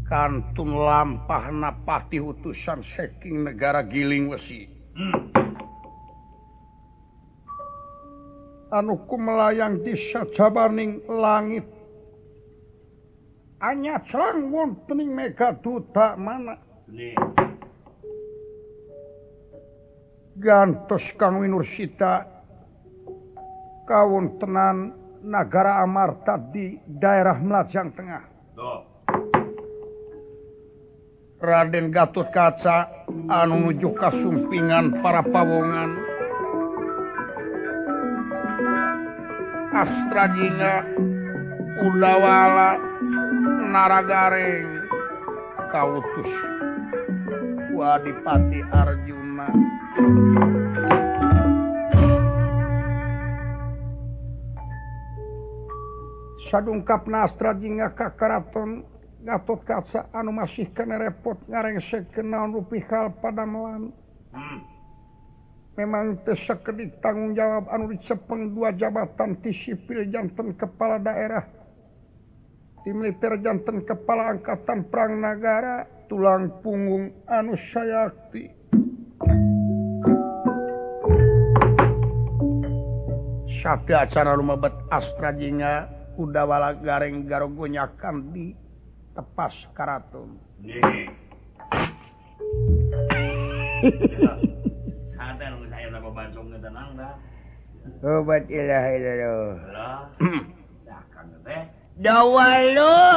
kantun lampah napati utusan saking negara Giling Wesi anu kumelayang di sajabaning langit anya cerang wontening megaduta mana gantos Kang Winursita kawontenan Nagara Amarta di daerah Melajang Tengah. Raden Gatot Kaca anu nuju kasumpingan para pawongan Astrajina Udawala Naragareng kautus Wadipati Arjuna sadungkapna Astrajina ka karaton Gatot Kaca anu masih kena repot ngarengskeun naon rupihal padamelan memang teu sakedik tanggung jawab anu dicepeng dua jabatan ti sipil janten kepala daerah ti militer janten kepala angkatan perang nagara tulang punggung anu sayakti sate acara lumebet Astrajina Udawala gareng garogonyakan di tepas karaton. Santai nunggu saya udah bancong ke tenang dah. Obat ilaha illallah. Dah kang teh. Dawalu.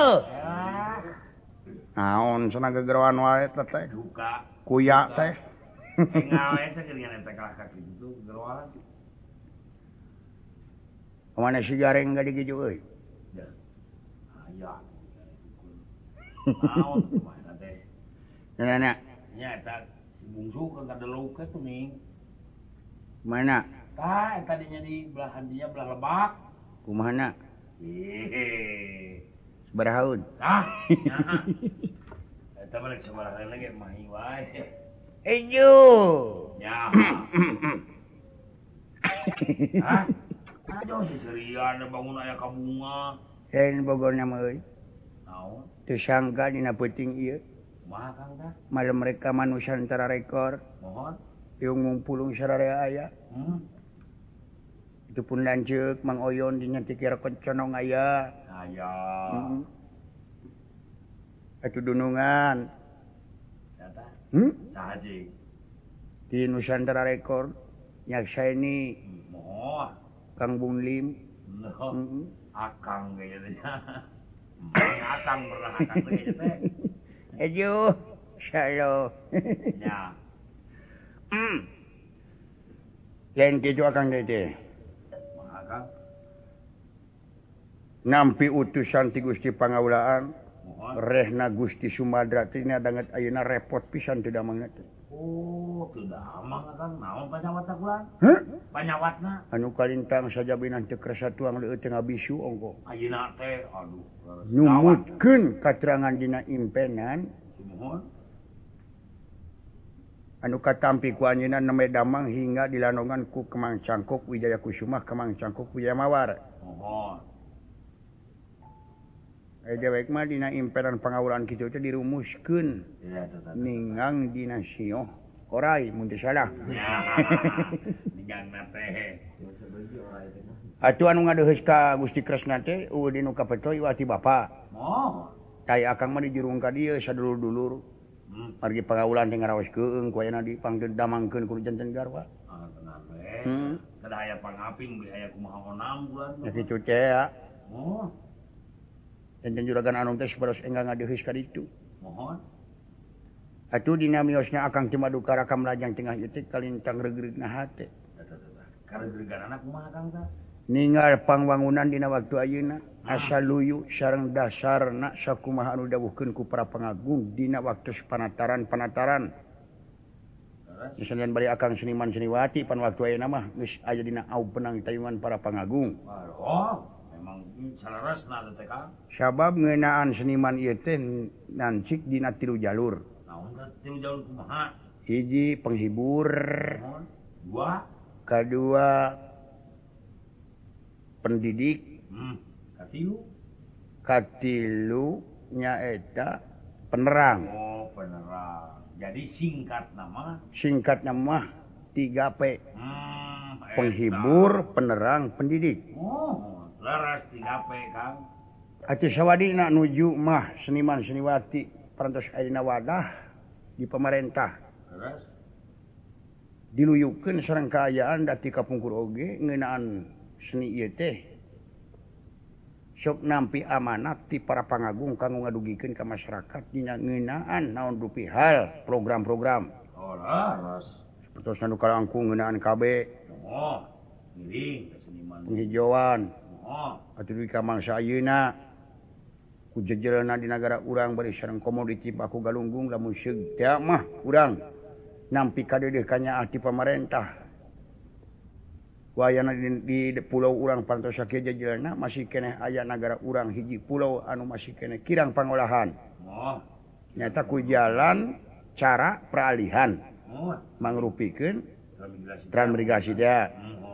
Naon cenah gegeroan wae teh. Duka. Kuya teh. Ngawe teh geuningan teh kalahkat kitu gegeroan. Mana si gareng gak digitu euy? Aya. Naon kumaha teh? Nana. Nya eta si bungsu kan kadeluk ke tuh ning. Mana? Tah eta dinya di belahan dia belah Lebak. Kumahana? Sabarahaun. Tah. Eta balik sabarahaun lagi mahi wae. Ejo. Ya. Hah? Aduh si serian bangun aya ka bunga. Lain Bogorna mah euy. Naon? Teu sangka dina peuting ieu. Kumaha Kang tah? Malem mereka Nusantara rekor. Mohon. Yung ngumpulung sararea aya. Itu pun lanceuk Mang Oyon dinya ti kira kenconong aya. Aya. Atuh dunungan. Eta? Sahaji. Di Nusantara rekor nyaksa ini Mohon. Kang Bunlim. Akang ge nya. Akang pernah akang ge teh. Ejo, shalom. Ya. Lain kitu akang teh. Akang. Nampi utusan ti Gusti Pangaulaan. Mohon. Rehna Gusti Sumadra tina danget ayeuna repot pisan teu damanget. Oh, teu damang Akang. Naon panyawatna kulan? Heh? Panyawatna? Anu kalintang sajabinan teu kerasa tuang leueuh teu ngabisu ongko. Ayeuna teh aduh. Numutkeun katerangan dina impenan Mohon. anu katampi ku anjeunna neme damang hingga dilanongan ku Kemang Cangkok Wijaya Kusuma Kemang Cangkok Wijaya Mawar. Mohon. Dewek mah dina impenan pangawulan kitu teh dirumuskeun Ya, tetep. ningang dina sioh orai mun teu salah. Ningangna teh. Atuh anu ngadeuheus ka Gusti Kresna teh eueuh dinu kapetoy wati bapa. Mohon. Tai akang mah dijurung ka dieu sadulur-dulur. Margi pangawulan teh ngaraoskeun ku ayeuna dipangdamangkeun ku janten garwa. Tenang we. Kada aya pangaping beli aya kumaha onam bulan. Ya kitu teh ya. Mohon. Janten juragan anu teh sabaros enggal ngadeuheus ka ditu. Mohon. Atuh dina miosna akang teu madukara ka Melajang Tengah ieu teh kalintang regreg-na hate. Karegeganana kumaha Kang tah? Ningal pangwangunan dina waktu ayeuna asa luyu sareng dasarna sakumaha anu dawuhkeun ku para pangagung dina waktu panataran. Misalnya bari akang seniman seniwati pan waktu ayeuna mah geus aya dina aupenang tayungan para pangagung. Oh, memang salaresna teh Kang. Sabab ngeunaan seniman ieu teh nancik dina 3 jalur. Naon teh 3 jalur kumaha? Hiji penghibur, Mohon. 2. kedua pendidik, Katilu. katilu nyaeta penerang. Oh, penerang. Jadi Singkatnya mah 3P. Eta. Penghibur, penerang, pendidik. Oh, leres 3P, Kang. Atuh sawadina nuju mah seniman seniwati parantos aya dina wadah di pemerintah. Leres. Diluyukeun sareng kaayaan dati kapungkur oge ngeunaan seni ieu teh. Sok nampi amanat ti para pangagung kanggo ngadugikeun ka masyarakat dina ngeunaan naon rupi hal program-program. Oh, leres. Sapertos anu kalangkung ngeunaan KB. Oh, ngiring seniman. Penghijauan. Oh. Atuh dugi ka mangsa ayeuna ku jejelna di negara urang bari sareng komoditi baku galunggung lamun seug teh mah urang nampi kadeudeuk ka nyaah ti pamarentah. Wayana di pulau urang pantos sakieu jejelna masih keneh aya negara urang hiji pulau anu masih keneh kirang pangolahan. Oh. Nyata ku jalan cara peralihan. Oh. Mangrupikeun transmigrasi teh.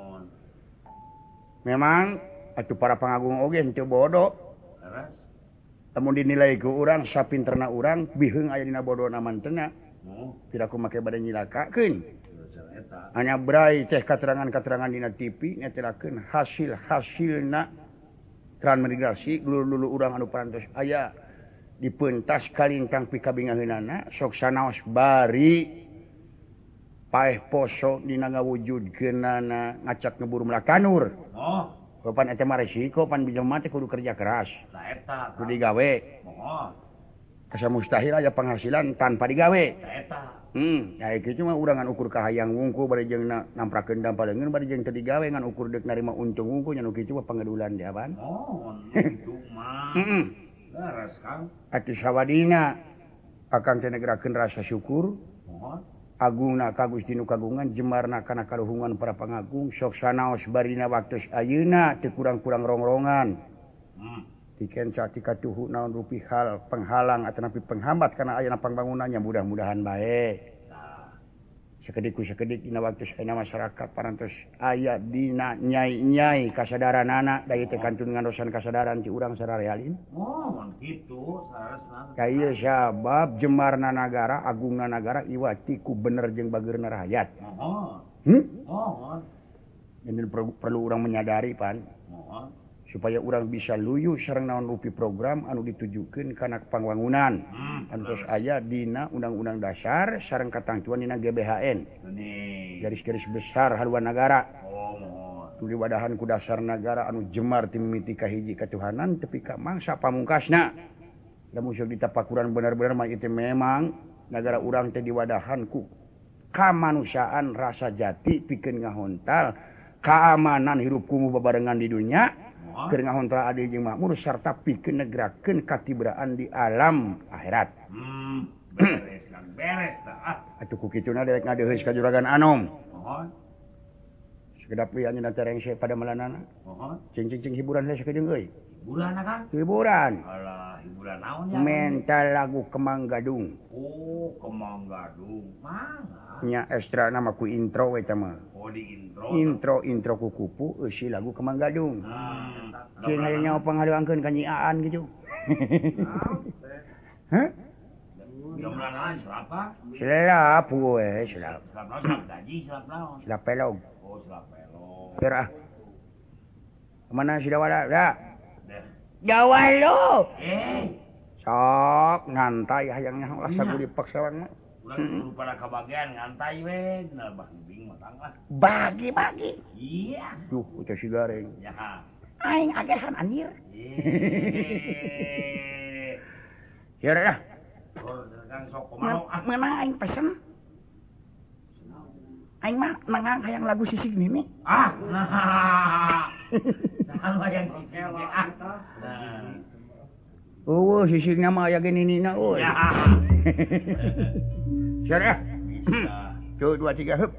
Memang atuh para pangagung oge henteu bodoh. Leres. Lamun dinilai ku urang sapinterna urang biheung aya dina bodona mantena. Tidak ku make bade nyilakakeun. Hanya brai teh katerangan-katerangan dina TV ngetelakeun hasil-hasilna transmigrasi dulu-dulu urang anu parantos aya dipeuntas kalintang pikabingaheunana sok sanaos bari paeh poso dina ngawujudkeunana ngacak ngeburu melakanur. Oh. Pan eta mah resiko pan bijilma teh kudu kerja keras. Lah eta. Kudu digawe. Oh. Asa mustahil aya penghasilan tanpa digawe. Lah eta. Ya kitu mah urang ngan ukur kahayang wungku bari jeung namprakeun dampaleungeun bari jeung teu digawe ngan ukur deuk narima untung wungku nya nu kitu mah pangadulan di aban. Oh, itu mah. Leres, Kang. Atuh sawadina akang teh negerakeun rasa syukur. Mohon. Agungna ka Gusti nu kagungan jemarna kana kaluhungan para pangagung sok sanaos barina waktu ayeuna teu kurang-kurang rongrongan. Tikeun satika tuhu naon rupi hal penghalang ataupun penghambat kana ayeuna pangbangunannya mudah-mudahan bae. Sakedik ku sakedik dina waktu ayeuna masyarakat parantos aya dina nyai-nyai kasadaranana da ieu teh kantun ngandosan kasadaran ti urang sararealin. Oh, kitu saresna. Ka ieu sabab jemarna nagara, agungna nagara iwati ku bener jeung bageurna rakyat. Mohon. Ini perlu urang menyadari pan. Mohon. Supaya urang bisa luyu sareng naon rupi program anu ditujukeun kana pangwangunan. Antos aya dina Undang-Undang Dasar sareng katangtuan dina GBHN. Garis-garis besar haluan nagara. Oh, mohon. Tu diwadahan ku dasar nagara anu jemar ti mimiti ka hiji katuhanan tepi ka mangsa pamungkasna. Lamun sok ditapakuran bener-bener mah itu memang nagara urang teh diwadahan ku kamanusiaan rasa jati pikeun ngahontal keamanan hirup kumuh babarengan di dunia. Keur ngahontal adil jeung makmur sarta pikeun negerakeun katibraan di alam akhirat. Beres kan beres tah. Atuh ku kituna dewek ngadeheus ka Juragan Anom. Mohon. Sekedap ieu nya terengse pada malanana. Mohon. Cing hiburan saya sakedeung euy. Hiburan Kang? Hiburan. Alah, hiburan naon ya? Mental lagu Kemang Gadung. Oh, Kemang Gadung. Mangga. Nya ekstra nama ku intro we teh mah. Oh, di intro. Intro ku kupu eusi lagu Kemang Gadung. Cing aya nyawa pangadeungkeun ka Nyi Aan gitu. Hah? Jumlahna berapa? Selap we, selap. Selap naon? Gaji selap naon? Selap pelog. Oh, selap pelog. Kira. Kemana si Dawala? Da. Jawa lo. Sok ngantai hayangnya lah sagu dipaksawan mah. Urang pada kabagian ngantai we, nah bing matang lah. Bagi-bagi. Iya. Duh, udah si gareng. Ya. Aing agesan anjir. Kira dah. Kang sok kumaha ah. Mana aing pesen? Aing mah nangang hayang lagu sisig mimi. Ah, nah. Nah, yang sisig ah. Oh, sisigna mah aya geninina euy. Ya. Kira. Bisa. 1 2 3 heup.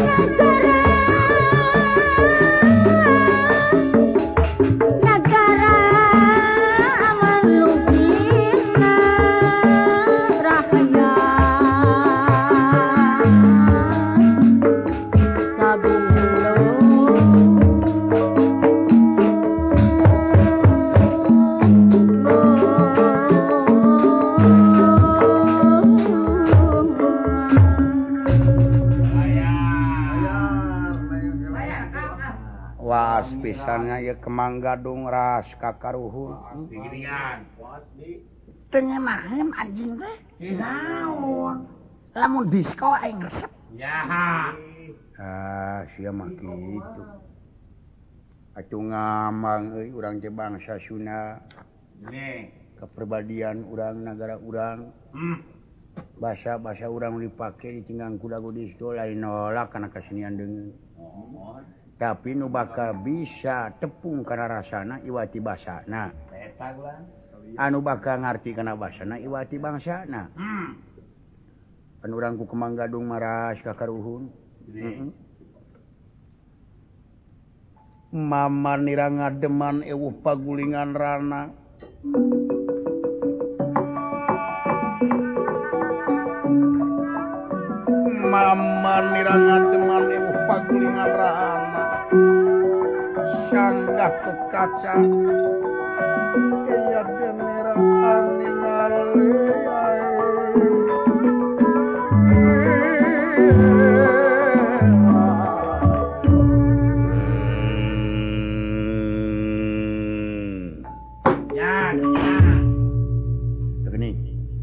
Pisannya ya Kemang Gadung ras kakaruhun. Tengah mahem anjing teh. Lamun disco aing resep. Ya. Sia mah kitu. Atuh ngamang euy urang teh bangsa Sunda. Nih, kepribadian urang negara urang. Bahasa urang dipake dicinggang kuda disco lain nolak kana kasenian deungeun. Tapi nu bakal bisa tepung kana rasana iwati basana. Eta ulang. Anu bakal ngarti kana basana iwati bangsana. Anu urang ku Kemang Gadung maras kakaruhun. Mama nira ngademan ewuh pagulingan rana. Mama nira ngademan ewuh pagulingan rana. Sanggah ke kaca iya denera aningali Ya. Tegeni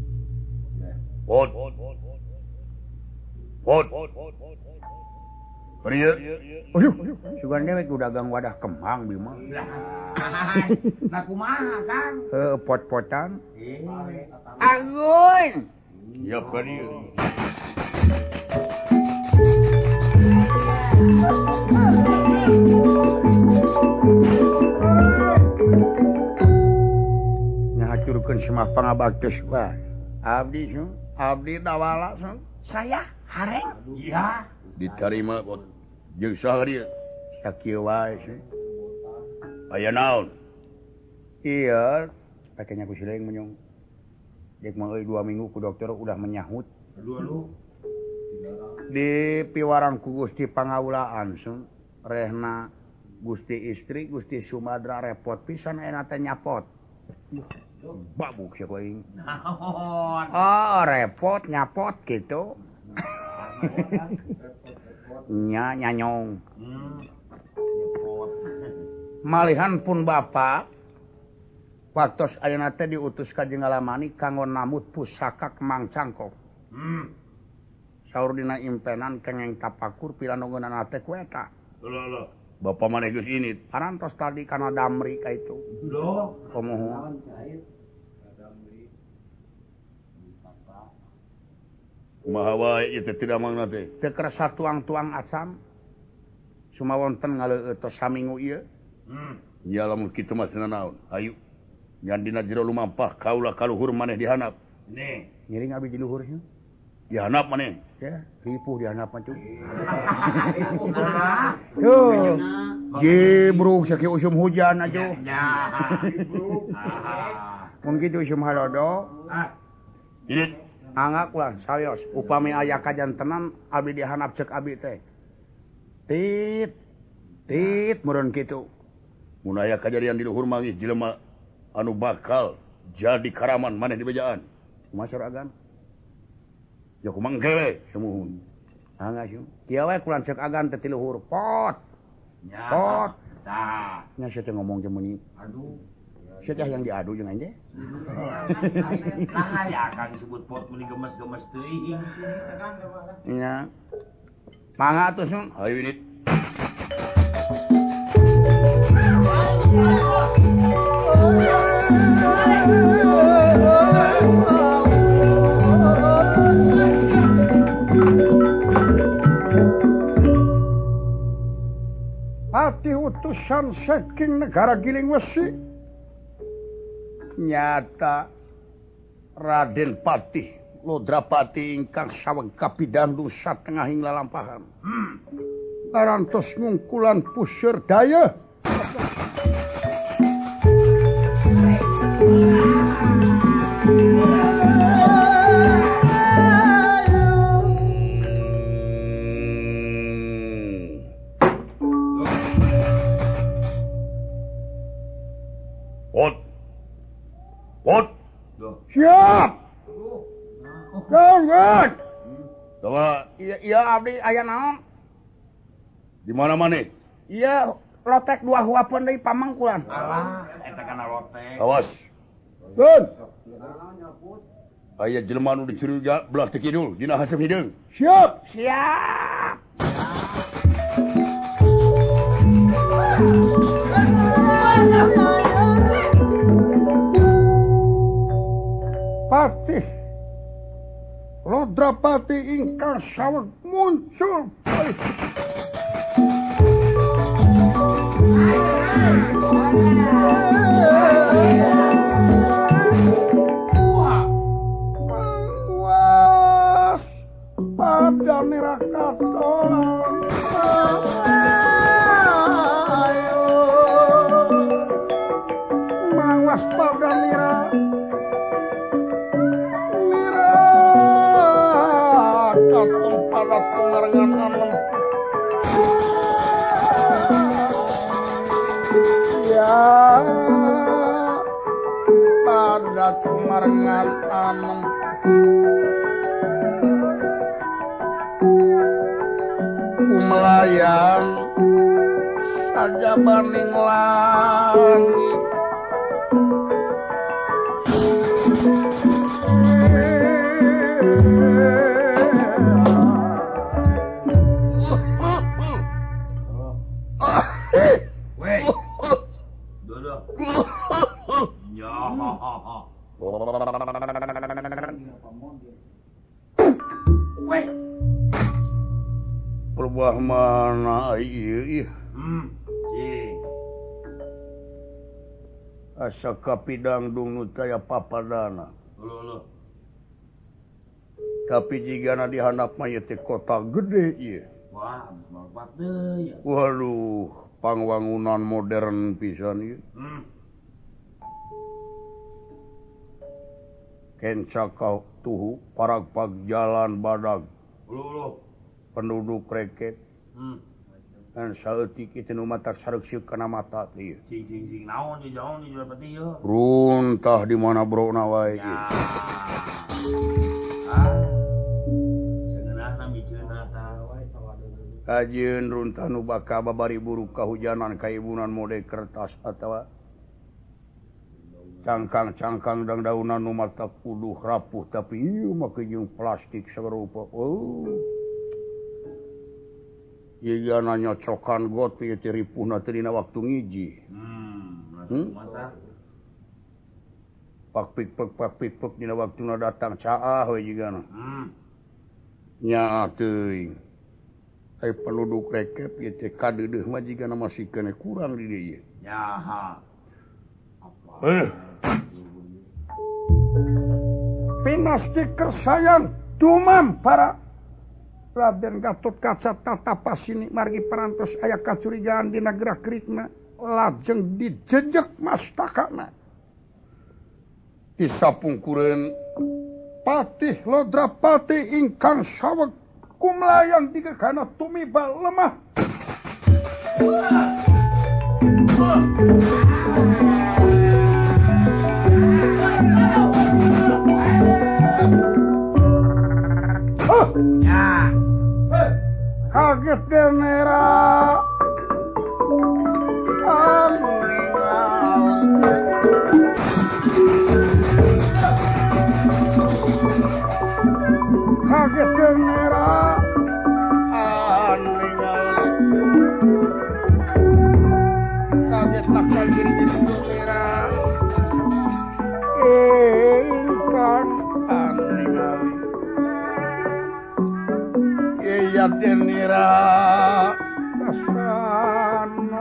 Prieu. Sugan dewek dagang wadah kembang Bima. Nah kumaha Kang? Pot-potan. Agun. Ya prieu. Ngahaturkeun semah pangabaktos wae. Abdi dawala Saya hareng. Iya. Ditarima jeung saha dieu? Sakieu wae sih. Aya naon? Iya, pakenya ku sileng menyong. Dek mah 2 minggu ku dokter udah menyahut. Aduh. Di piwarang ku Gusti Pangawulaan sun. Rehna Gusti istri Gusti Sumadra repot pisan aya teh nyapot. Babuk sia aing. Naon? Repot nyapot gitu. Nyanyong. Malihan pun Bapak waktos ayeuna teh diutus ka Jenggalamani kanggo namut pusaka Kemang Cangkok. Saur dina impenan kengeng tapakur pilanonggeunana teh ku eta. Loh. Bapak maneh geus ini parantos tadi kana damri ka itu. Loh. Komohon. Kumaha wae ieu teh tidak mangna teh. Teu kerasa tuang-tuang asam. Sumawonten ngaleueut tos saminggu ieu. Ya lamun kitu mah cenah naon. Ayo. Ngan dina jero lumampah kaula kaluhur maneh dihanap. Nih. Ngiring abi di luhur nya. Dihanap maneh. Ya, ripuh dihanap mah cuy. Tuh. Jibruk sakieu usum hujan aja. Ya. Mun kitu usum halodo. Ini Angak lah sayos upami aya kajantenan abi dihanap cek abi teh. Tit meureun kitu. Mun aya kajadian di luhur mangis jelema anu bakal jadi karaman maneh di bejaan. Kumaha agan? Ya kumang kewe semuhun. Angak sih. Kieu we kulan cek agan teh ti luhur pot. Pot. Tah. Nya sia teh ngomong teh meuni. Aduh. Sia yang diadu jeung aing teh. Nah ya Kang disebut pot meni gemes-gemes teuing. Nya. Mangga atuh sun. Hayu ini. Pati utusan saking negara Giling Wesi nyata Raden Patih Lodrapati ingkang saweg kapidang satengahing lalampahan. Parantos ngungkulan puseur daya. Pot. Siap. Gawat. Coba. Iya abdi aya naon? Di mana-mana? Iya, lotek 2 huapeun deui pamangkulan. Alah, eta kana lotek. Awas. Tun. Aya jelema nu dicuriga belah teu kidul dina haseup hideung. Siap. Patih Lodrapati ingkang saweg muncul. Manguas pada nirakatolan. Manguas pada katung pada tumarengan anem. Ya pada tumarengan anem. Melayang saja baning langit. Perbah mana ieu? Asa kapidang dung nu taya papadana. Tapi jigana dihandap mah ieu teh kota gede ieu. Wah, mangpat deui. Waduh, pangwangunan modern pisan ieu. Kencakau tuhu paragpag jalan badag. Penduduk reket. Dan saeutik kitu nu matak sareuk kana mata teh. Cing naon di jaon di Lodrapati yeuh. Runtah di mana brona wae. Seungeunahna miceuna tah. Kajeun runtah nu baka babari buruk kahujanan kaibunan mode kertas atawa cangkang daun-daunan nu mata kuduh rapuh tapi ieu mah jeung plastik sarupa. Ieu nanya cokan got ieu teh ripuhna teh dina waktu ngiji. Pak-pik dina waktuna datang caah we jigana. Nya teuing. Ai penduduk rekep ieu teh kadeudeuh mah jigana masih kene kurang di dieu ieu. Nyaha. Pinasti kersayan dumam para Raden Gatot Kaca tatapasini margi parantos aya kacurigaan dina gerak-gerikna lajeng dijejek mastakana. Disapungkureun Patih Lodrapati ingkang saweg kumlayang digegana tumiba lemah. Ya. Kaget genera. Kaget genera. Kaget nak kagir genera. Ingkang aningali. Iya denira kasano.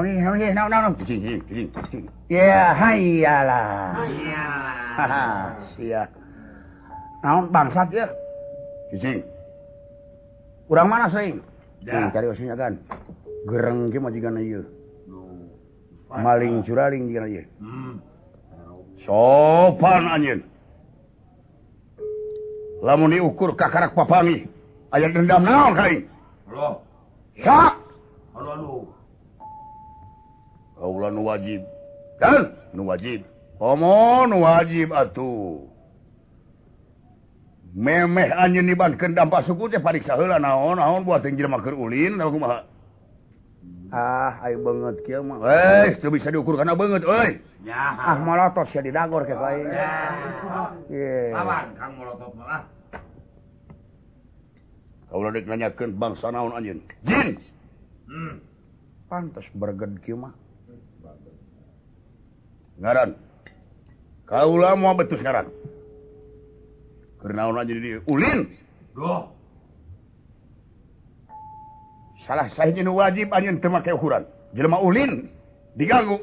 ya hayalah sia naon bangsat ya cicing urang mana sing cari osinya kan gereng ge majikan ieu maling curaling jigan ieu sopan anjeun lamun diukur kakarak papangi aya dendam naon kai halo sak halo kaula nu wajib kan nu wajib pomo nu wajib atuh memeh anjeun dibankeun dampak suku teh pariksa heula naon buat teu jelema keur ulin atau kumaha aya beungeut kieu mah teu bisa diukur kana beungeut euy ya molotot sia didagor ke bae lawan kang molotot mah kaula dek nanyakeun bangsa naon anjeun jin pantes berged kieu mah ngaran kaula moal betus ngaran keur naon aja di ulin doh salah sahiji nu wajib anjeun teu make ukuran jelema ulin diganggu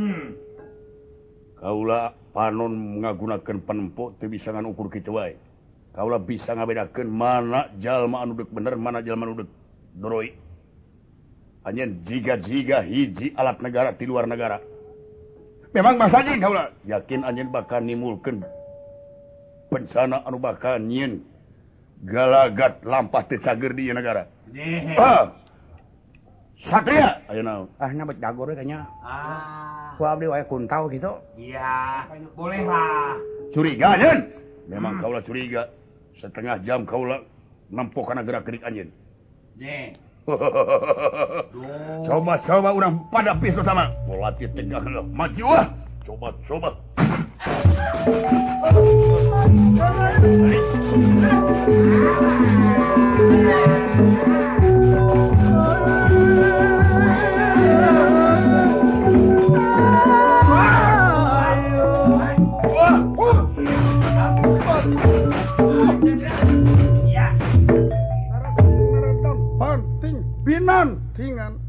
kaula panon ngagunakeun panempo teu bisa nganukur kitu wae kaula bisa ngabedakeun mana jalma anu deuk bener mana jalma anu deuk doroi anjeun jiga-jiga hiji alat negara di luar negara memang bangsa jin kaula yakin anjeun bakal nimulkeun bencana anu bakal nyieun galagat lampah teu cager di ieu negara satria ayeuna nabat dagor kayaknya ku abdi wae kuntau gitu iya boleh lah curiga anjeun memang kaula curiga setengah jam kaula nempo kana gerak-gerik anjeun coba urang pada pisu sama latih tegak maju coba Binan tingan